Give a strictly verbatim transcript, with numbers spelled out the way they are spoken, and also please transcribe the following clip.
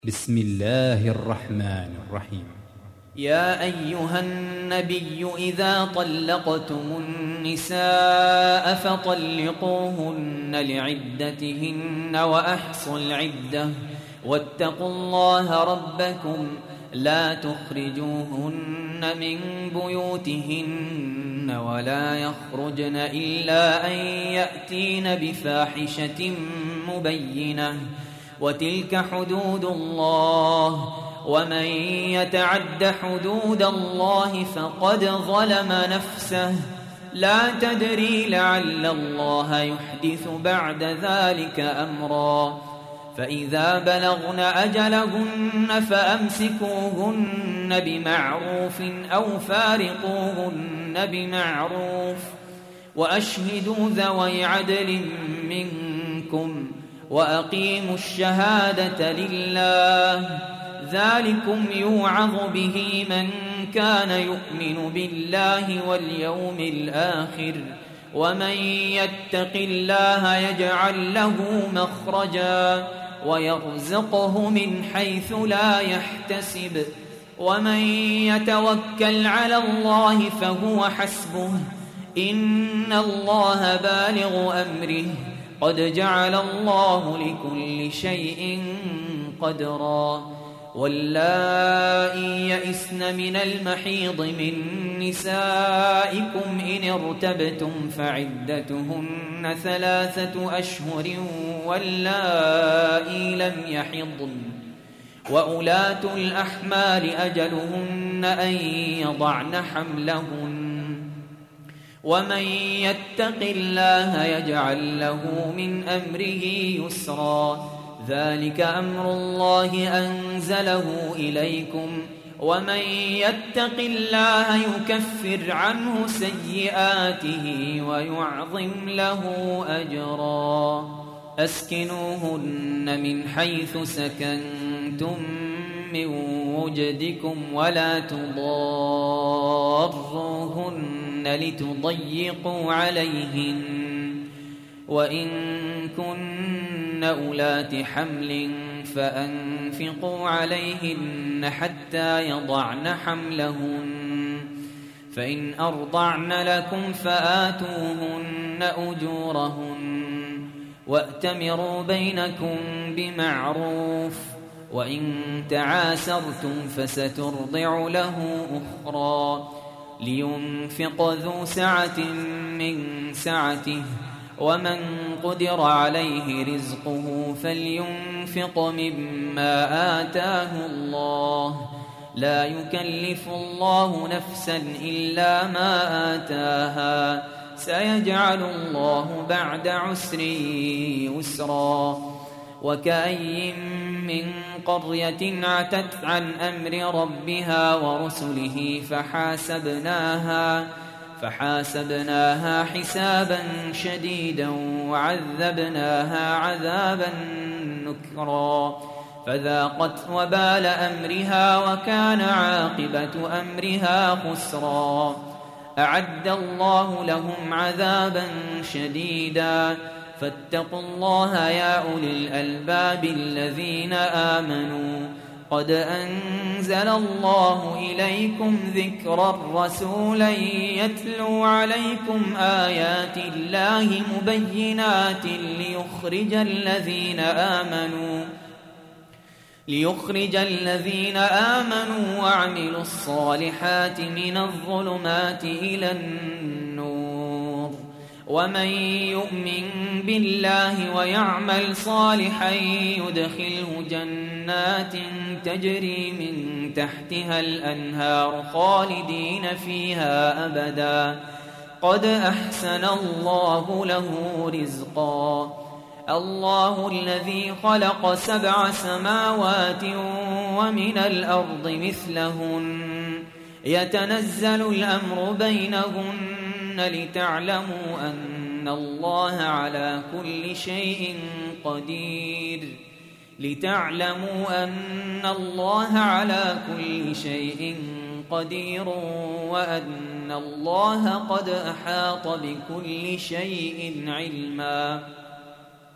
بسم الله الرحمن الرحيم. يا أيها النبي إذا طلقتم النساء فطلقوهن لعدتهن وأحصوا العدة واتقوا الله ربكم لا تخرجوهن من بيوتهن ولا يخرجن إلا أن يأتين بفاحشة مبينة وتلك حدود الله ومن يتعد حدود الله فقد ظلم نفسه لا تدري لعل الله يحدث بعد ذلك أمرا فإذا بلغن أجلهن فأمسكوهن بمعروف أو فارقوهن بمعروف وأشهدوا ذوي عدل منكم وأقيموا الشهادة لله ذلكم يوعظ به من كان يؤمن بالله واليوم الآخر ومن يتق الله يجعل له مخرجا ويرزقه من حيث لا يحتسب ومن يتوكل على الله فهو حسبه إن الله بالغ أمره قد جعل الله لكل شيء قدرا واللائي يئسن من المحيض من نسائكم إن ارتبتم فعدتهن ثلاثة أشهر واللائي لم يحضن وأولاة الأحمال أجلهن أن يضعن حملهن ومن يتق الله يجعل له من أمره يسرا ذلك أمر الله أنزله إليكم ومن يتق الله يكفر عنه سيئاته ويعظم له أجرا أسكنوهن من حيث سكنتم من وجدكم ولا تضاروهن لتضيقوا عليهن وإن كن أولات حمل فأنفقوا عليهن حتى يضعن حملهن فإن أرضعن لكم فآتوهن أجورهن وأتمروا بينكم بمعروف وإن تعاسرتم فسترضع له أخرى لينفق ذو سعة من سعته ومن قدر عليه رزقه فلينفق مما آتاه الله لا يكلف الله نفسا إلا ما آتاها سيجعل الله بعد عسر يسرا وكأي من قرية عتت عن أمر ربها ورسله فحاسبناها فحاسبناها حسابا شديدا وعذبناها عذابا نكرا فذاقت وبال أمرها وكان عاقبة أمرها خسرا أعد الله لهم عذابا شديدا فاتقوا الله يا أولي الألباب الذين آمنوا قد أنزل الله إليكم ذكرا رسولا يتلو عليكم آيات الله مبينات ليخرج الذين آمنوا ليخرج الذين آمنوا وعملوا الصالحات من الظلمات إلى النور ومن يؤمن بالله ويعمل صالحا يدخله جنات تجري من تحتها الأنهار خالدين فيها أبدا قد أحسن الله له رزقا الله الذي خلق سبع سماوات ومن الأرض مثلهن يتنزل الأمر بينهن لتعلموا أن الله على كل شيء قدير لتعلموا أن الله على كل شيء قدير وأن الله قد أحاط بكل شيء علما